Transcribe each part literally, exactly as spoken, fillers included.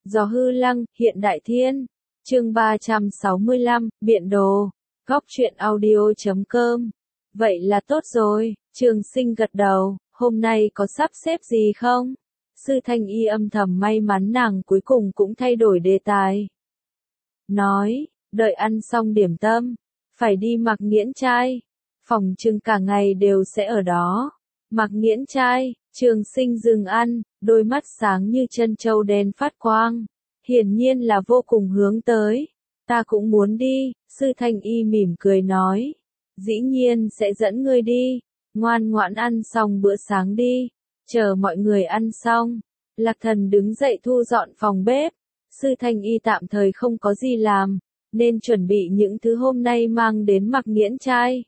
Gió hư lăng, hiện đại thiên. Chương ba trăm sáu mươi lăm, biện đồ. Góc truyện audio chấm com. Vậy là tốt rồi, Trường Sinh gật đầu, hôm nay có sắp xếp gì không? Sư Thanh Y âm thầm may mắn nàng cuối cùng cũng thay đổi đề tài. Nói, đợi ăn xong điểm tâm, phải đi Mạc Nghiễn Trai. Phòng trưng cả ngày đều sẽ ở đó. Mạc Nghiễn Trai, Trường Sinh dừng ăn, đôi mắt sáng như chân châu đen phát quang. Hiển nhiên là vô cùng hướng tới. Ta cũng muốn đi, Sư Thanh Y mỉm cười nói. Dĩ nhiên sẽ dẫn ngươi đi, ngoan ngoãn ăn xong bữa sáng đi. Chờ mọi người ăn xong, Lạc Thần đứng dậy thu dọn phòng bếp. Sư Thanh Y tạm thời không có gì làm, nên chuẩn bị những thứ hôm nay mang đến Mạc Nghiễn Trai.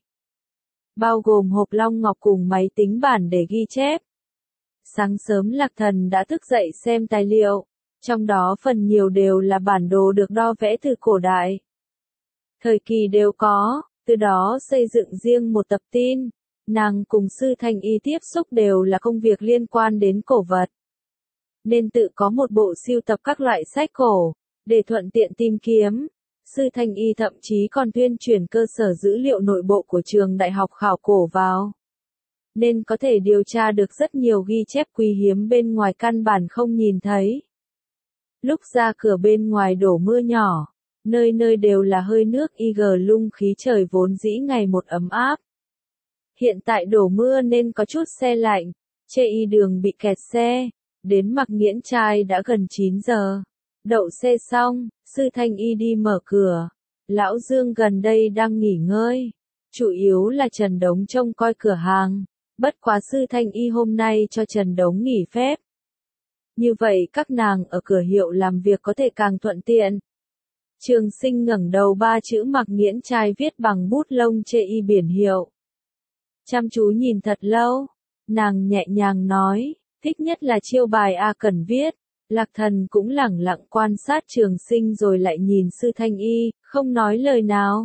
Bao gồm hộp long ngọc cùng máy tính bản để ghi chép. Sáng sớm Lạc Thần đã thức dậy xem tài liệu, trong đó phần nhiều đều là bản đồ được đo vẽ từ cổ đại. Thời kỳ đều có, từ đó xây dựng riêng một tập tin. Nàng cùng Sư Thanh Y tiếp xúc đều là công việc liên quan đến cổ vật, nên tự có một bộ sưu tập các loại sách cổ, để thuận tiện tìm kiếm. Sư Thanh Y thậm chí còn tuyên truyền cơ sở dữ liệu nội bộ của trường đại học khảo cổ vào, nên có thể điều tra được rất nhiều ghi chép quý hiếm bên ngoài căn bản không nhìn thấy. Lúc ra cửa bên ngoài đổ mưa nhỏ, nơi nơi đều là hơi nước y gờ lung, khí trời vốn dĩ ngày một ấm áp. Hiện tại đổ mưa nên có chút se lạnh, chê y đường bị kẹt xe, đến Mạc Nghiễn Trai đã gần chín giờ. Đậu xe xong, Sư Thanh Y đi mở cửa. Lão Dương gần đây đang nghỉ ngơi, chủ yếu là Trần Đống trông coi cửa hàng. Bất quá Sư Thanh Y hôm nay cho Trần Đống nghỉ phép. Như vậy các nàng ở cửa hiệu làm việc có thể càng thuận tiện. Trường Sinh ngẩng đầu, ba chữ Mạc Nghiễn Trai viết bằng bút lông chê y biển hiệu. Chăm chú nhìn thật lâu, nàng nhẹ nhàng nói, thích nhất là chiêu bài A Cẩn viết. Lạc Thần cũng lẳng lặng quan sát Trường Sinh rồi lại nhìn Sư Thanh Y, không nói lời nào.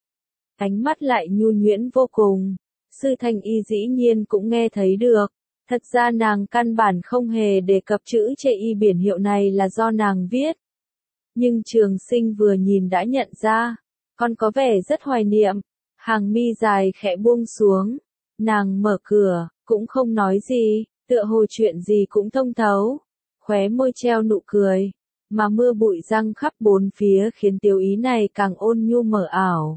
Ánh mắt lại nhu nhuyễn vô cùng. Sư Thanh Y dĩ nhiên cũng nghe thấy được. Thật ra nàng căn bản không hề đề cập chữ chê y biển hiệu này là do nàng viết. Nhưng Trường Sinh vừa nhìn đã nhận ra, còn có vẻ rất hoài niệm. Hàng mi dài khẽ buông xuống. Nàng mở cửa, cũng không nói gì, tựa hồ chuyện gì cũng thông thấu. Khóe môi treo nụ cười, mà mưa bụi răng khắp bốn phía khiến tiêu ý này càng ôn nhu mờ ảo.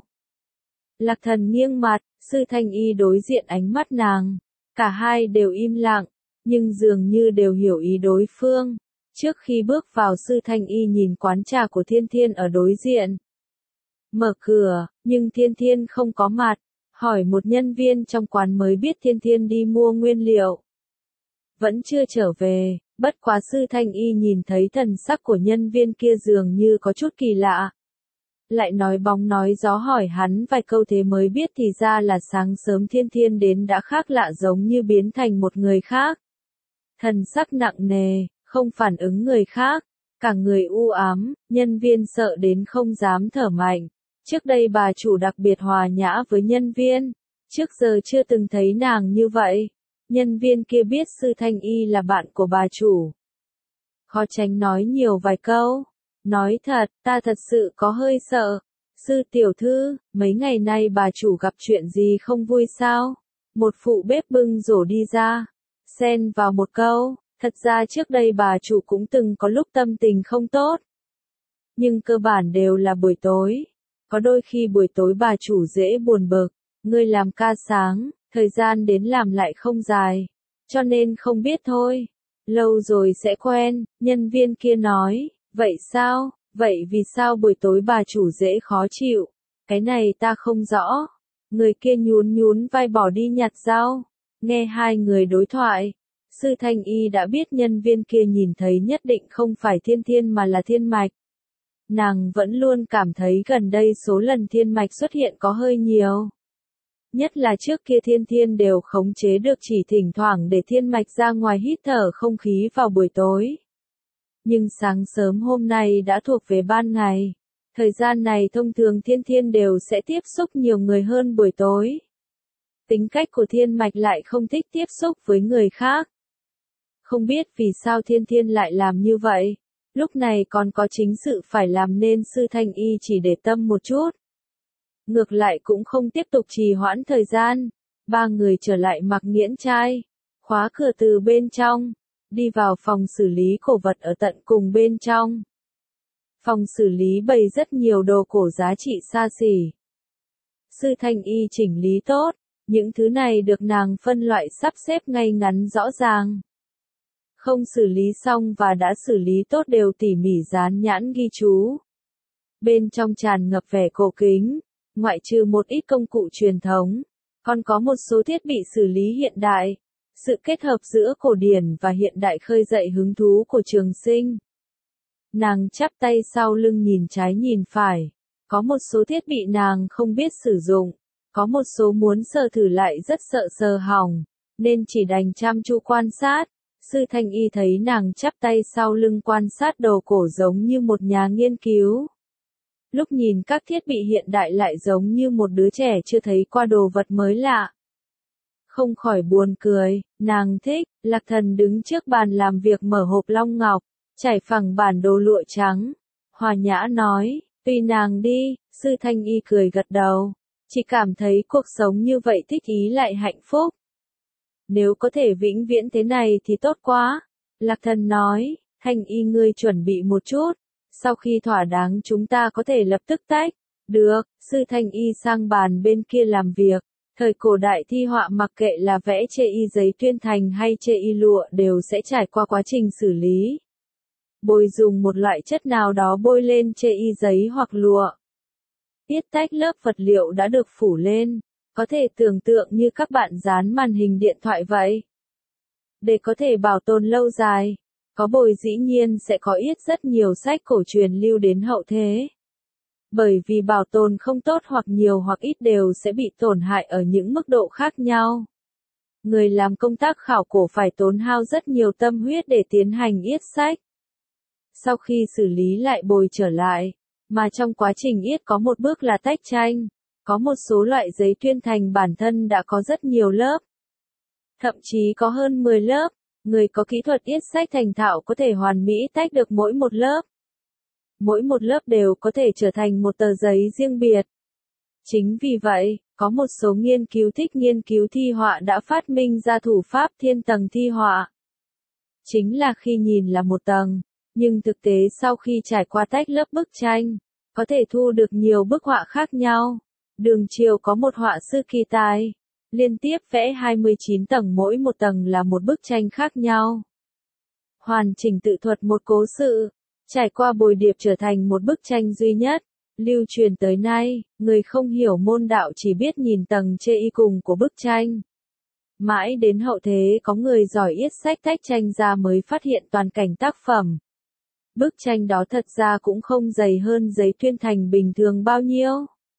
Lạc Thần nghiêng mặt, Sư Thanh Y đối diện ánh mắt nàng, cả hai đều im lặng, nhưng dường như đều hiểu ý đối phương. Trước khi bước vào, Sư Thanh Y nhìn quán trà của Thiên Thiên ở đối diện. Mở cửa, nhưng Thiên Thiên không có mặt, hỏi một nhân viên trong quán mới biết Thiên Thiên đi mua nguyên liệu. Vẫn chưa trở về. Bất quá Sư Thanh Y nhìn thấy thần sắc của nhân viên kia dường như có chút kỳ lạ. Lại nói bóng nói gió hỏi hắn vài câu thế mới biết thì ra là sáng sớm Thiên Thiên đến đã khác lạ, giống như biến thành một người khác. Thần sắc nặng nề, không phản ứng người khác, cả người u ám, nhân viên sợ đến không dám thở mạnh. Trước đây bà chủ đặc biệt hòa nhã với nhân viên, trước giờ chưa từng thấy nàng như vậy. Nhân viên kia biết Sư Thanh Y là bạn của bà chủ, khó tránh nói nhiều vài câu. Nói thật, ta thật sự có hơi sợ. Sư tiểu thư, mấy ngày nay bà chủ gặp chuyện gì không vui sao? Một phụ bếp bưng rổ đi ra, xen vào một câu. Thật ra trước đây bà chủ cũng từng có lúc tâm tình không tốt, nhưng cơ bản đều là buổi tối. Có đôi khi buổi tối bà chủ dễ buồn bực. Ngươi làm ca sáng, thời gian đến làm lại không dài, cho nên không biết thôi. Lâu rồi sẽ quen, nhân viên kia nói. Vậy sao, vậy vì sao buổi tối bà chủ dễ khó chịu? Cái này ta không rõ. Người kia nhún nhún vai bỏ đi nhặt rau. Nghe hai người đối thoại, Sư Thanh Y đã biết nhân viên kia nhìn thấy nhất định không phải Thiên Thiên mà là Thiên Mạch. Nàng vẫn luôn cảm thấy gần đây số lần Thiên Mạch xuất hiện có hơi nhiều. Nhất là trước kia Thiên Thiên đều khống chế được, chỉ thỉnh thoảng để Thiên Mạch ra ngoài hít thở không khí vào buổi tối. Nhưng sáng sớm hôm nay đã thuộc về ban ngày. Thời gian này thông thường Thiên Thiên đều sẽ tiếp xúc nhiều người hơn buổi tối. Tính cách của Thiên Mạch lại không thích tiếp xúc với người khác. Không biết vì sao Thiên Thiên lại làm như vậy. Lúc này còn có chính sự phải làm nên Sư Thanh Y chỉ để tâm một chút. Ngược lại cũng không tiếp tục trì hoãn thời gian. Ba người trở lại Mặc Nghiễn Trai. Khóa cửa từ bên trong. Đi vào phòng xử lý cổ vật ở tận cùng bên trong. Phòng xử lý bày rất nhiều đồ cổ giá trị xa xỉ. Sư Thanh Y chỉnh lý tốt. Những thứ này được nàng phân loại sắp xếp ngay ngắn rõ ràng. Không xử lý xong và đã xử lý tốt đều tỉ mỉ dán nhãn ghi chú. Bên trong tràn ngập vẻ cổ kính, ngoại trừ một ít công cụ truyền thống, còn có một số thiết bị xử lý hiện đại. Sự kết hợp giữa cổ điển và hiện đại khơi dậy hứng thú của Trường Sinh. Nàng chắp tay sau lưng nhìn trái nhìn phải. Có một số thiết bị nàng không biết sử dụng. Có một số muốn sờ thử lại rất sợ sờ hỏng, nên chỉ đành chăm chú quan sát. Sư Thanh Y thấy nàng chắp tay sau lưng quan sát đồ cổ giống như một nhà nghiên cứu. Lúc nhìn các thiết bị hiện đại lại giống như một đứa trẻ chưa thấy qua đồ vật mới lạ. Không khỏi buồn cười, nàng thích. Lạc Thần đứng trước bàn làm việc mở hộp long ngọc, trải phẳng bản đồ lụa trắng. Hòa nhã nói, tùy nàng đi. Sư Thanh Y cười gật đầu. Chỉ cảm thấy cuộc sống như vậy thích ý lại hạnh phúc. Nếu có thể vĩnh viễn thế này thì tốt quá. Lạc Thần nói, Thanh Y ngươi chuẩn bị một chút. Sau khi thỏa đáng chúng ta có thể lập tức tách. Được, Sư Thanh Y sang bàn bên kia làm việc. Thời cổ đại thi họa mặc kệ là vẽ chê y giấy tuyên thành hay chê y lụa đều sẽ trải qua quá trình xử lý. Bôi dùng một loại chất nào đó bôi lên chê y giấy hoặc lụa. Tiết tách lớp vật liệu đã được phủ lên, có thể tưởng tượng như các bạn dán màn hình điện thoại vậy. Để có thể bảo tồn lâu dài, có bồi dĩ nhiên sẽ có ít rất nhiều sách cổ truyền lưu đến hậu thế. Bởi vì bảo tồn không tốt hoặc nhiều hoặc ít đều sẽ bị tổn hại ở những mức độ khác nhau. Người làm công tác khảo cổ phải tốn hao rất nhiều tâm huyết để tiến hành yết sách. Sau khi xử lý lại bồi trở lại, mà trong quá trình yết có một bước là tách tranh. Có một số loại giấy tuyên thành bản thân đã có rất nhiều lớp. Thậm chí có hơn mười lớp, người có kỹ thuật yết sách thành thạo có thể hoàn mỹ tách được mỗi một lớp. Mỗi một lớp đều có thể trở thành một tờ giấy riêng biệt. Chính vì vậy, có một số nghiên cứu thích nghiên cứu thi họa đã phát minh ra thủ pháp thiên tầng thi họa. Chính là khi nhìn là một tầng, nhưng thực tế sau khi trải qua tách lớp bức tranh, có thể thu được nhiều bức họa khác nhau. Đường Triều có một họa sư kỳ tài, liên tiếp vẽ hai mươi chín tầng mỗi một tầng là một bức tranh khác nhau. Hoàn chỉnh tự thuật một cố sự, trải qua bồi điệp trở thành một bức tranh duy nhất, lưu truyền tới nay, người không hiểu môn đạo chỉ biết nhìn tầng chê y cùng của bức tranh. Mãi đến hậu thế có người giỏi yết sách tách tranh ra mới phát hiện toàn cảnh tác phẩm. Bức tranh đó thật ra cũng không dày hơn giấy tuyên thành bình thường bao nhiêu.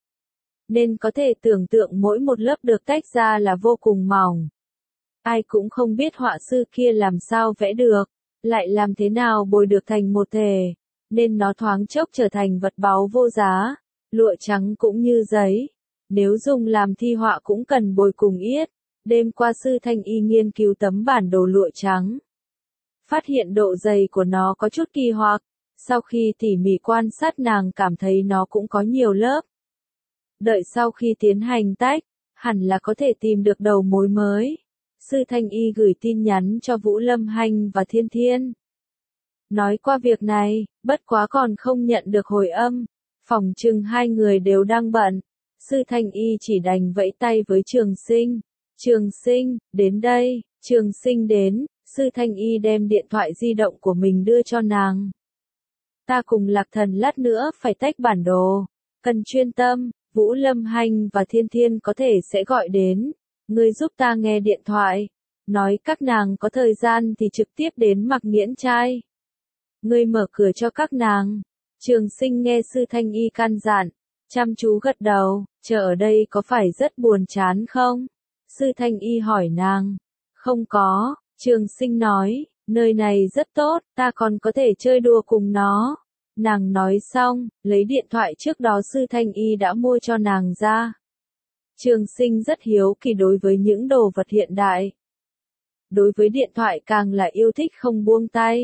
Nên có thể tưởng tượng mỗi một lớp được tách ra là vô cùng mỏng. Ai cũng không biết họa sư kia làm sao vẽ được, lại làm thế nào bồi được thành một thể, nên nó thoáng chốc trở thành vật báu vô giá. Lụa trắng cũng như giấy, nếu dùng làm thi họa cũng cần bồi cùng yết. Đêm qua Sư Thanh Y nghiên cứu tấm bản đồ lụa trắng. Phát hiện độ dày của nó có chút kỳ hoặc, sau khi tỉ mỉ quan sát nàng cảm thấy nó cũng có nhiều lớp. Đợi sau khi tiến hành tách, hẳn là có thể tìm được đầu mối mới. Sư Thanh Y gửi tin nhắn cho Vũ Lâm Hanh và Thiên Thiên. Nói qua việc này, bất quá còn không nhận được hồi âm. Phỏng chừng hai người đều đang bận. Sư Thanh Y chỉ đành vẫy tay với Trường Sinh. Trường Sinh, đến đây. Trường Sinh đến, Sư Thanh Y đem điện thoại di động của mình đưa cho nàng. Ta cùng Lạc Thần lát nữa phải tách bản đồ. Cần chuyên tâm, Vũ Lâm Hanh và Thiên Thiên có thể sẽ gọi đến. Ngươi giúp ta nghe điện thoại. Nói các nàng có thời gian thì trực tiếp đến Mặc Nghiễn Trai. Ngươi mở cửa cho các nàng. Trường Sinh nghe Sư Thanh Y căn dặn, chăm chú gật đầu, chờ ở đây có phải rất buồn chán không? Sư Thanh Y hỏi nàng. Không có, Trường Sinh nói, nơi này rất tốt, ta còn có thể chơi đùa cùng nó. Nàng nói xong, lấy điện thoại trước đó Sư Thanh Y đã mua cho nàng ra. Trường Sinh rất hiếu kỳ đối với những đồ vật hiện đại. Đối với điện thoại càng là yêu thích không buông tay.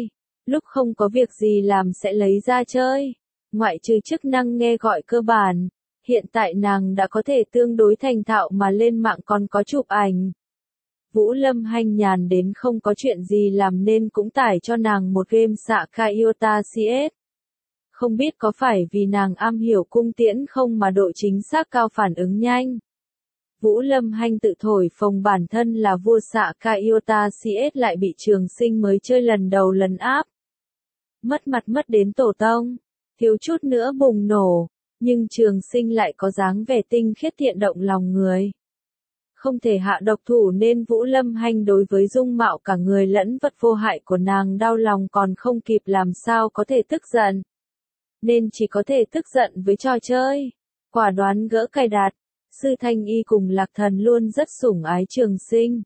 lúc không có việc gì làm sẽ lấy ra chơi. Ngoại trừ chức năng nghe gọi cơ bản, hiện tại nàng đã có thể tương đối thành thạo mà lên mạng còn có chụp ảnh. Vũ Lâm Hanh nhàn đến không có chuyện gì làm nên cũng tải cho nàng một game xạ Kaiota xê ét. Không biết có phải vì nàng am hiểu cung tiễn không mà độ chính xác cao phản ứng nhanh. Vũ Lâm Hanh tự thổi phồng bản thân là vua xạ Kaiota xê ét lại bị Trường Sinh mới chơi lần đầu lần áp. Mất mặt mất đến tổ tông, thiếu chút nữa bùng nổ, nhưng Trường Sinh lại có dáng vẻ tinh khiết thiện động lòng người. Không thể hạ độc thủ nên Vũ Lâm Hanh đối với dung mạo cả người lẫn vật vô hại của nàng đau lòng còn không kịp làm sao có thể tức giận. Nên chỉ có thể tức giận với trò chơi. Quả đoán gỡ cài đặt. Sư Thanh Y cùng Lạc Thần luôn rất sủng ái Trường Sinh.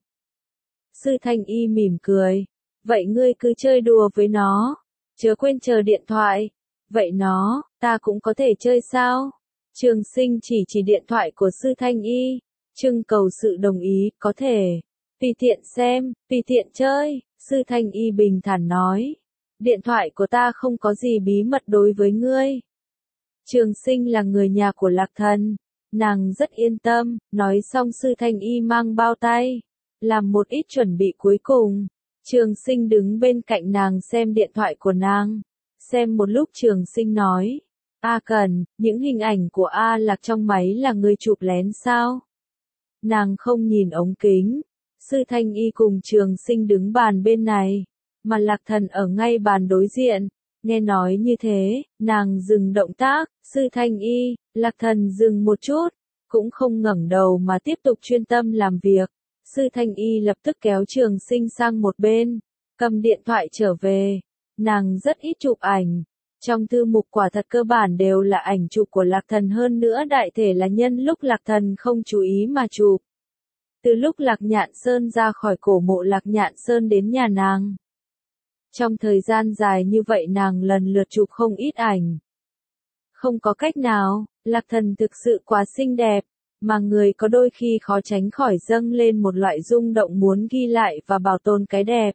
Sư Thanh Y mỉm cười. Vậy ngươi cứ chơi đùa với nó. Chớ quên chờ điện thoại. Vậy nó, ta cũng có thể chơi sao? Trường Sinh chỉ chỉ điện thoại của Sư Thanh Y. Trưng cầu sự đồng ý, có thể. Tùy tiện xem, tùy tiện chơi. Sư Thanh Y bình thản nói. Điện thoại của ta không có gì bí mật đối với ngươi. Trường Sinh là người nhà của Lạc Thần. Nàng rất yên tâm, nói xong Sư Thanh Y mang bao tay. Làm một ít chuẩn bị cuối cùng. Trường Sinh đứng bên cạnh nàng xem điện thoại của nàng. Xem một lúc Trường Sinh nói. A Cần, những hình ảnh của A Lạc trong máy là người chụp lén sao? Nàng không nhìn ống kính. Sư Thanh Y cùng Trường Sinh đứng bàn bên này. Mà Lạc Thần ở ngay bàn đối diện. Nghe nói như thế, nàng dừng động tác. Sư Thanh Y, Lạc Thần dừng một chút. Cũng không ngẩng đầu mà tiếp tục chuyên tâm làm việc. Sư Thanh Y lập tức kéo Trường Sinh sang một bên. Cầm điện thoại trở về. Nàng rất ít chụp ảnh. Trong thư mục quả thật cơ bản đều là ảnh chụp của Lạc Thần hơn nữa đại thể là nhân lúc Lạc Thần không chú ý mà chụp. Từ lúc Lạc Nhạn Sơn ra khỏi cổ mộ Lạc Nhạn Sơn đến nhà nàng. Trong thời gian dài như vậy nàng lần lượt chụp không ít ảnh. Không có cách nào, Lạc Thần thực sự quá xinh đẹp, mà người có đôi khi khó tránh khỏi dâng lên một loại rung động muốn ghi lại và bảo tồn cái đẹp.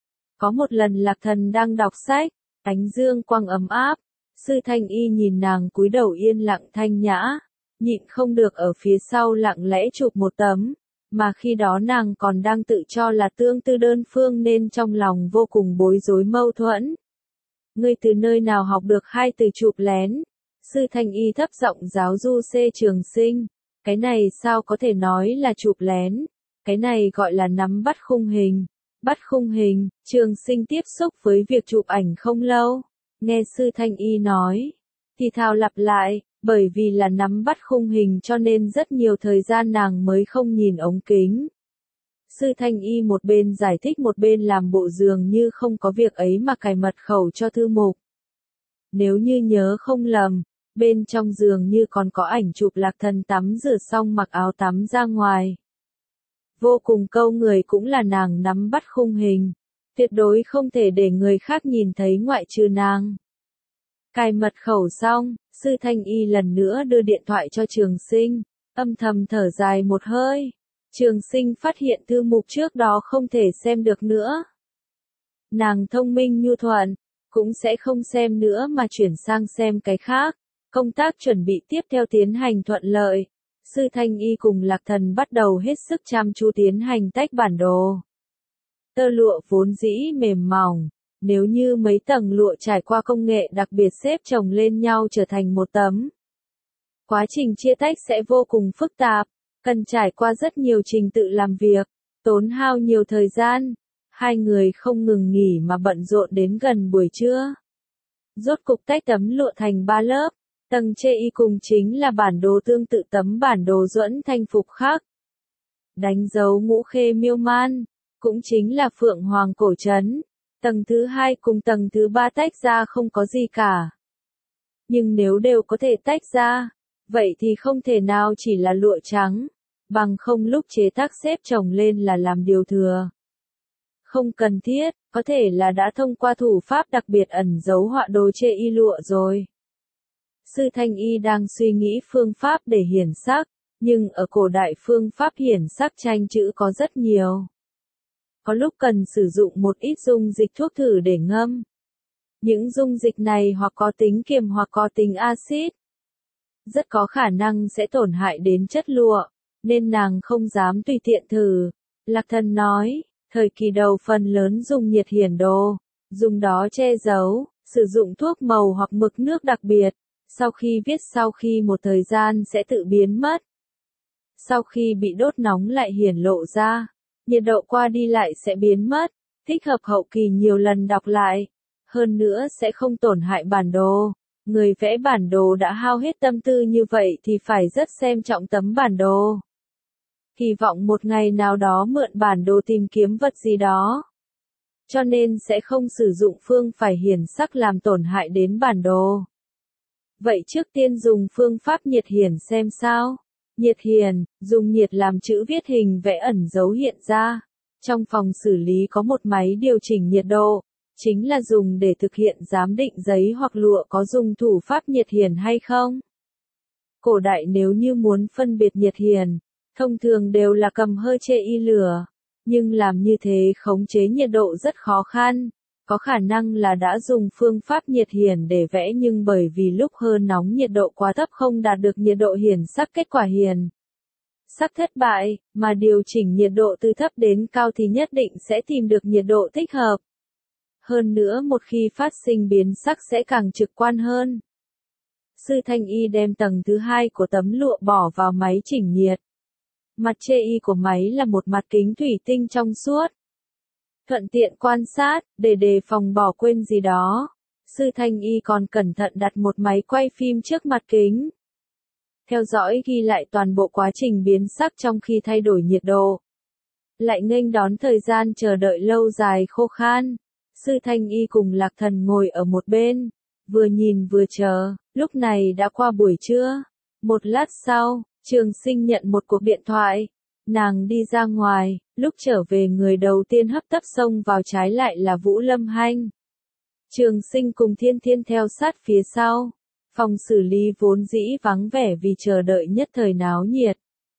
Có một lần Lạc Thần đang đọc sách, ánh dương quang ấm áp, Sư Thanh Y nhìn nàng cúi đầu yên lặng thanh nhã, nhịn không được ở phía sau lặng lẽ chụp một tấm, mà khi đó nàng còn đang tự cho là tương tư đơn phương nên trong lòng vô cùng bối rối mâu thuẫn. Ngươi từ nơi nào học được hai từ chụp lén? Sư Thanh Y thấp giọng giáo du xê Trường Sinh, cái này sao có thể nói là chụp lén, cái này gọi là nắm bắt khung hình. Bắt khung hình, Trường Sinh tiếp xúc với việc chụp ảnh không lâu. Nghe Sư Thanh Y nói, thì thào lặp lại, bởi vì là nắm bắt khung hình cho nên rất nhiều thời gian nàng mới không nhìn ống kính. Sư Thanh Y một bên giải thích một bên làm bộ dường như không có việc ấy mà cài mật khẩu cho thư mục. Nếu như nhớ không lầm, bên trong giường như còn có ảnh chụp Lạc Thần tắm rửa xong mặc áo tắm ra ngoài. Vô cùng câu người cũng là nàng nắm bắt khung hình. Tuyệt đối không thể để người khác nhìn thấy ngoại trừ nàng. Cài mật khẩu xong, Sư Thanh Y lần nữa đưa điện thoại cho Trường Sinh, âm thầm thở dài một hơi. Trường Sinh phát hiện thư mục trước đó không thể xem được nữa. Nàng thông minh nhu thuận, cũng sẽ không xem nữa mà chuyển sang xem cái khác. Công tác chuẩn bị tiếp theo tiến hành thuận lợi. Sư Thanh Y cùng Lạc Thần bắt đầu hết sức chăm chú tiến hành tách bản đồ. Tơ lụa vốn dĩ mềm mỏng, nếu như mấy tầng lụa trải qua công nghệ đặc biệt xếp chồng lên nhau trở thành một tấm. Quá trình chia tách sẽ vô cùng phức tạp, cần trải qua rất nhiều trình tự làm việc, tốn hao nhiều thời gian. Hai người không ngừng nghỉ mà bận rộn đến gần buổi trưa. Rốt cục tách tấm lụa thành ba lớp. Tầng chê y cùng chính là bản đồ tương tự tấm bản đồ Duẫn Thanh Phục khác. Đánh dấu Ngũ Khê Miêu Man, cũng chính là Phượng Hoàng cổ trấn. Tầng thứ hai cùng tầng thứ ba tách ra không có gì cả. Nhưng nếu đều có thể tách ra, vậy thì không thể nào chỉ là lụa trắng, bằng không lúc chế tác xếp chồng lên là làm điều thừa. Không cần thiết, có thể là đã thông qua thủ pháp đặc biệt ẩn dấu họa đồ chê y lụa rồi. Sư Thanh Y đang suy nghĩ phương pháp để hiển sắc, nhưng ở cổ đại phương pháp hiển sắc tranh chữ có rất nhiều. Có lúc cần sử dụng một ít dung dịch thuốc thử để ngâm, Những dung dịch này hoặc có tính kiềm hoặc có tính axit, rất có khả năng sẽ tổn hại đến chất lụa, nên nàng không dám tùy tiện thử. Lạc Thần nói, thời kỳ đầu phần lớn dùng nhiệt hiển đồ, dùng đó che giấu, sử dụng thuốc màu hoặc mực nước đặc biệt, sau khi viết sau khi một thời gian sẽ tự biến mất. Sau khi bị đốt nóng lại hiển lộ ra, nhiệt độ qua đi lại sẽ biến mất, thích hợp hậu kỳ nhiều lần đọc lại, hơn nữa sẽ không tổn hại bản đồ. Người vẽ bản đồ đã hao hết tâm tư như vậy thì phải rất xem trọng tấm bản đồ. Hy vọng một ngày nào đó mượn bản đồ tìm kiếm vật gì đó. Cho nên sẽ không sử dụng phương phải hiển sắc làm tổn hại đến bản đồ. Vậy trước tiên dùng phương pháp nhiệt hiển xem sao. Nhiệt hiển, dùng nhiệt làm chữ viết hình vẽ ẩn dấu hiện ra. Trong phòng xử lý có một máy điều chỉnh nhiệt độ, chính là dùng để thực hiện giám định giấy hoặc lụa có dùng thủ pháp nhiệt hiển hay không. Cổ đại nếu như muốn phân biệt nhiệt hiển, thông thường đều là cầm hơi chê y lửa, nhưng làm như thế khống chế nhiệt độ rất khó khăn, có khả năng là đã dùng phương pháp nhiệt hiển để vẽ nhưng bởi vì lúc hơi nóng nhiệt độ quá thấp không đạt được nhiệt độ hiển sắc kết quả hiển sắc thất bại, mà điều chỉnh nhiệt độ từ thấp đến cao thì nhất định sẽ tìm được nhiệt độ thích hợp. Hơn nữa một khi phát sinh biến sắc sẽ càng trực quan hơn. Sư Thanh Y đem tầng thứ hai của tấm lụa bỏ vào máy chỉnh nhiệt. Mặt chê y của máy là một mặt kính thủy tinh trong suốt. Thuận tiện quan sát, để đề phòng bỏ quên gì đó. Sư Thanh Y còn cẩn thận đặt một máy quay phim trước mặt kính. Theo dõi ghi lại toàn bộ quá trình biến sắc trong khi thay đổi nhiệt độ. Lại nghênh đón thời gian chờ đợi lâu dài khô khan. Sư Thanh Y cùng Lạc Thần ngồi ở một bên, vừa nhìn vừa chờ, lúc này đã qua buổi trưa. Một lát sau, Trường Sinh nhận một cuộc điện thoại. Nàng đi ra ngoài, lúc trở về người đầu tiên hấp tấp xông vào trái lại là Vũ Lâm Hanh. Trường Sinh cùng Thiên Thiên theo sát phía sau. Phòng xử lý vốn dĩ vắng vẻ vì chờ đợi nhất thời náo nhiệt.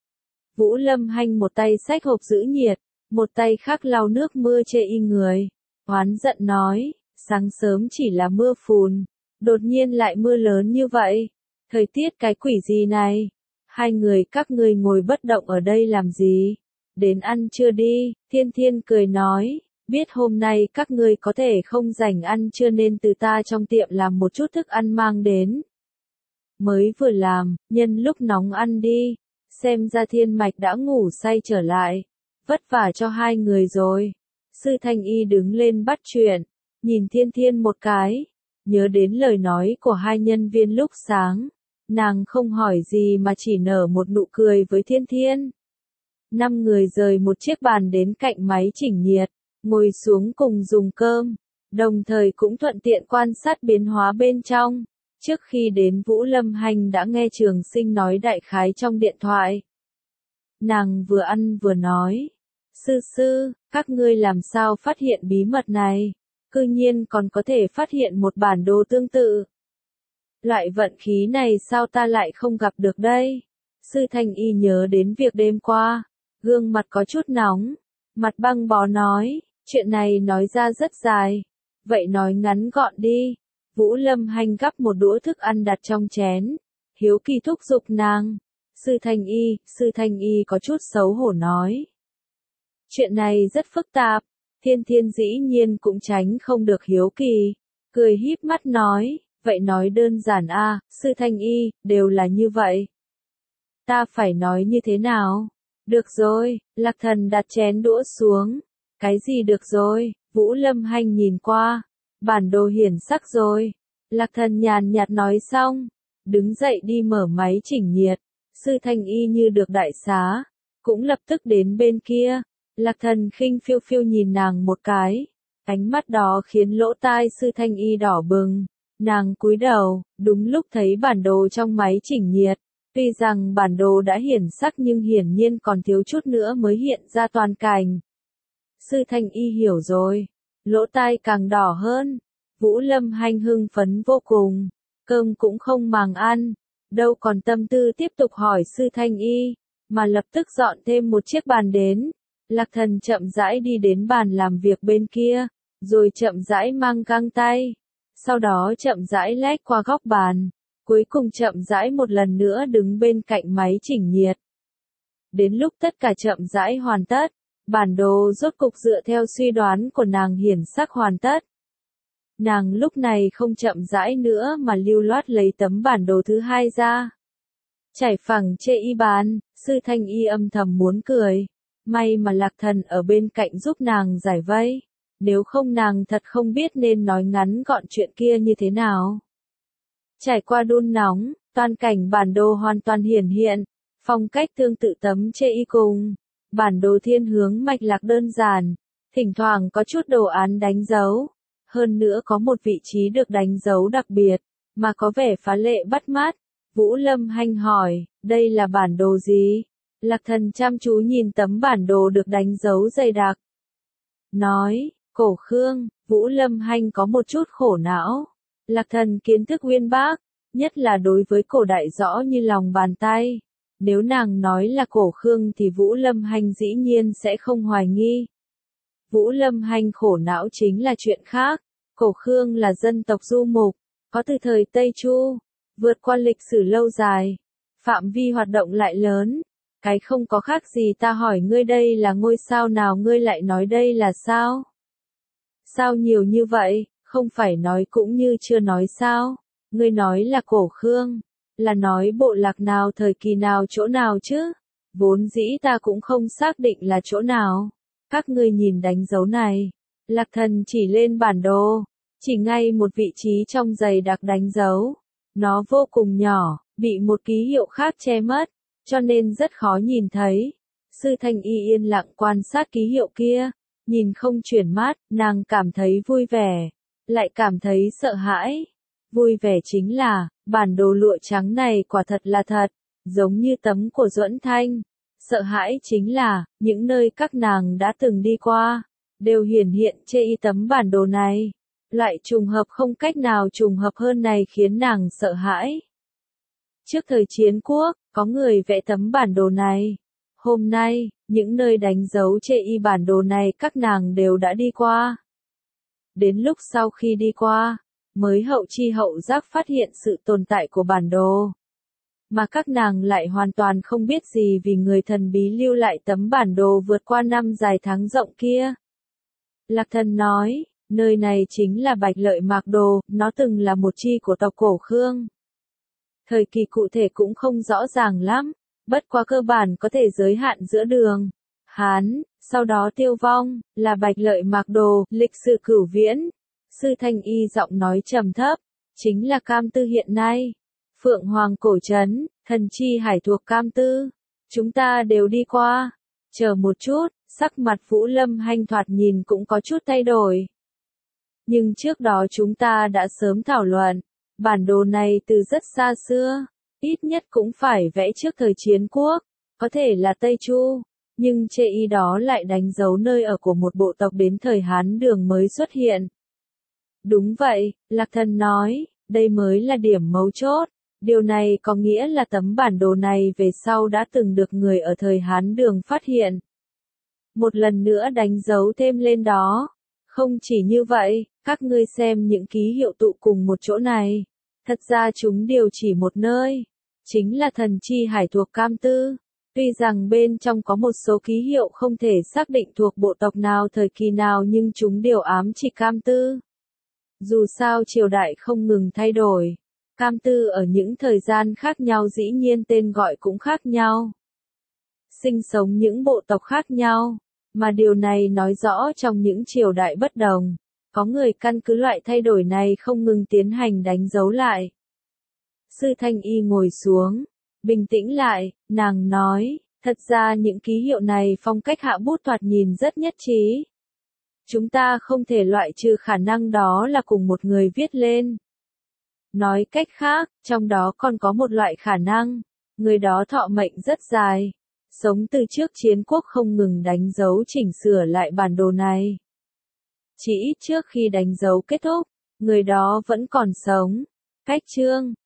Vũ Lâm Hanh một tay xách hộp giữ nhiệt, một tay khác lau nước mưa chê y người. Oán giận nói, sáng sớm chỉ là mưa phùn, đột nhiên lại mưa lớn như vậy. Thời tiết cái quỷ gì này? Hai người các ngươi ngồi bất động ở đây làm gì? Đến ăn trưa đi, Thiên Thiên cười nói, biết hôm nay các ngươi có thể không rảnh ăn trưa nên từ ta trong tiệm làm một chút thức ăn mang đến. Mới vừa làm, nhân lúc nóng ăn đi, xem ra Thiên Mạch đã ngủ say trở lại, vất vả cho hai người rồi. Sư Thanh Y đứng lên bắt chuyện, nhìn Thiên Thiên một cái, nhớ đến lời nói của hai nhân viên lúc sáng, nàng không hỏi gì mà chỉ nở một nụ cười với Thiên Thiên. Năm người rời một chiếc bàn đến cạnh máy chỉnh nhiệt, ngồi xuống cùng dùng cơm, đồng thời cũng thuận tiện quan sát biến hóa bên trong. Trước khi đến Vũ Lâm Hanh đã nghe Trường Sinh nói đại khái trong điện thoại. Nàng vừa ăn vừa nói, sư sư, các ngươi làm sao phát hiện bí mật này, cư nhiên còn có thể phát hiện một bản đồ tương tự. Loại vận khí này sao ta lại không gặp được đây? Sư Thanh Y nhớ đến việc đêm qua, gương mặt có chút nóng, mặt băng bó nói, chuyện này nói ra rất dài, vậy nói ngắn gọn đi. Vũ Lâm Hanh gắp một đũa thức ăn đặt trong chén, hiếu kỳ thúc giục nàng. Sư Thanh Y, Sư Thanh Y có chút xấu hổ nói. Chuyện này rất phức tạp, Thiên Thiên dĩ nhiên cũng tránh không được hiếu kỳ, cười híp mắt nói, vậy nói đơn giản a, Sư Thanh Y, đều là như vậy. Ta phải nói như thế nào? Được rồi, Lạc Thần đặt chén đũa xuống. Cái gì được rồi? Vũ Lâm Hanh nhìn qua. Bản đồ hiển sắc rồi. Lạc Thần nhàn nhạt nói xong, đứng dậy đi mở máy chỉnh nhiệt. Sư Thanh Y như được đại xá, cũng lập tức đến bên kia. Lạc Thần khinh phiêu phiêu nhìn nàng một cái, ánh mắt đó khiến lỗ tai Sư Thanh Y đỏ bừng. Nàng cúi đầu, đúng lúc thấy bản đồ trong máy chỉnh nhiệt. Tuy rằng bản đồ đã hiển sắc nhưng hiển nhiên còn thiếu chút nữa mới hiện ra toàn cảnh. Sư Thanh Y hiểu rồi, lỗ tai càng đỏ hơn. Vũ Lâm Hanh hưng phấn vô cùng, cơm cũng không màng ăn, đâu còn tâm tư tiếp tục hỏi Sư Thanh Y, mà lập tức dọn thêm một chiếc bàn đến. Lạc Thần chậm rãi đi đến bàn làm việc bên kia, rồi chậm rãi mang găng tay. sau đó chậm rãi lách qua góc bàn, cuối cùng chậm rãi một lần nữa đứng bên cạnh máy chỉnh nhiệt. Đến lúc tất cả chậm rãi hoàn tất, bản đồ rốt cục dựa theo suy đoán của nàng hiển sắc hoàn tất. Nàng lúc này không chậm rãi nữa mà lưu loát lấy tấm bản đồ thứ hai ra. Trải phẳng chê y bàn, Sư Thanh Y âm thầm muốn cười. May mà Lạc Thần ở bên cạnh giúp nàng giải vây. Nếu không nàng thật không biết nên nói ngắn gọn chuyện kia như thế nào. Trải qua đun nóng, toàn cảnh bản đồ hoàn toàn hiển hiện. Phong cách tương tự tấm chê y cùng. Bản đồ thiên hướng mạch lạc đơn giản. Thỉnh thoảng có chút đồ án đánh dấu. Hơn nữa có một vị trí được đánh dấu đặc biệt, mà có vẻ phá lệ bắt mắt. Vũ Lâm Hanh hỏi, đây là bản đồ gì? Lạc Thần chăm chú nhìn tấm bản đồ được đánh dấu dày đặc. Nói, cổ Khương. Vũ Lâm Hanh có một chút khổ não. Lạc Thần kiến thức uyên bác, nhất là đối với cổ đại rõ như lòng bàn tay. Nếu nàng nói là cổ Khương thì Vũ Lâm Hanh dĩ nhiên sẽ không hoài nghi. Vũ Lâm Hanh khổ não chính là chuyện khác. Cổ Khương là dân tộc du mục, có từ thời Tây Chu, vượt qua lịch sử lâu dài, phạm vi hoạt động lại lớn. Cái không có khác gì ta hỏi ngươi đây là ngôi sao nào ngươi lại nói đây là sao? Sao nhiều như vậy, không phải nói cũng như chưa nói sao? Ngươi nói là cổ Khương, là nói bộ lạc nào thời kỳ nào chỗ nào chứ? Vốn dĩ ta cũng không xác định là chỗ nào. Các ngươi nhìn đánh dấu này. Lạc Thần chỉ lên bản đồ, chỉ ngay một vị trí trong dày đặc đánh dấu. Nó vô cùng nhỏ, bị một ký hiệu khác che mất, cho nên rất khó nhìn thấy. Sư Thanh Y yên lặng quan sát ký hiệu kia, nhìn không chuyển mắt, nàng cảm thấy vui vẻ, lại cảm thấy sợ hãi. Vui vẻ chính là, bản đồ lụa trắng này quả thật là thật, giống như tấm của Duẫn Thanh. Sợ hãi chính là, những nơi các nàng đã từng đi qua, đều hiển hiện trên y tấm bản đồ này. Loại trùng hợp không cách nào trùng hợp hơn này khiến nàng sợ hãi. Trước thời chiến quốc, có người vẽ tấm bản đồ này. Hôm nay, những nơi đánh dấu trên y bản đồ này các nàng đều đã đi qua. Đến lúc sau khi đi qua, mới hậu chi hậu giác phát hiện sự tồn tại của bản đồ. Mà các nàng lại hoàn toàn không biết gì vì người thần bí lưu lại tấm bản đồ vượt qua năm dài tháng rộng kia. Lạc Thần nói, nơi này chính là Bạch Lợi Mạc Đồ, nó từng là một chi của tộc cổ Khương. Thời kỳ cụ thể cũng không rõ ràng lắm, bất quá cơ bản có thể giới hạn giữa đường, Hán, sau đó tiêu vong, là Bạch Lợi Mạc Đồ, lịch sử cửu viễn. Sư Thanh Y giọng nói trầm thấp, chính là Cam Tư hiện nay. Phượng Hoàng cổ trấn, thần chi hải thuộc Cam Tư. Chúng ta đều đi qua. Chờ một chút, sắc mặt Vũ Lâm Hanh thoạt nhìn cũng có chút thay đổi. Nhưng trước đó chúng ta đã sớm thảo luận, bản đồ này từ rất xa xưa, ít nhất cũng phải vẽ trước thời chiến quốc, có thể là Tây Chu, nhưng chê y đó lại đánh dấu nơi ở của một bộ tộc đến thời Hán Đường mới xuất hiện. Đúng vậy, Lạc Thần nói, đây mới là điểm mấu chốt. Điều này có nghĩa là tấm bản đồ này về sau đã từng được người ở thời Hán Đường phát hiện. Một lần nữa đánh dấu thêm lên đó. Không chỉ như vậy, các ngươi xem những ký hiệu tụ cùng một chỗ này. Thật ra chúng đều chỉ một nơi. Chính là thần chi hải thuộc Cam Tư. Tuy rằng bên trong có một số ký hiệu không thể xác định thuộc bộ tộc nào thời kỳ nào nhưng chúng đều ám chỉ Cam Tư. Dù sao triều đại không ngừng thay đổi. Cam Tư ở những thời gian khác nhau dĩ nhiên tên gọi cũng khác nhau. Sinh sống những bộ tộc khác nhau, mà điều này nói rõ trong những triều đại bất đồng, có người căn cứ loại thay đổi này không ngừng tiến hành đánh dấu lại. Sư Thanh Y ngồi xuống, bình tĩnh lại, nàng nói, thật ra những ký hiệu này phong cách hạ bút thoạt nhìn rất nhất trí. Chúng ta không thể loại trừ khả năng đó là cùng một người viết lên. Nói cách khác, trong đó còn có một loại khả năng, người đó thọ mệnh rất dài, sống từ trước chiến quốc không ngừng đánh dấu chỉnh sửa lại bản đồ này. Chỉ ít trước khi đánh dấu kết thúc, người đó vẫn còn sống. Cách chương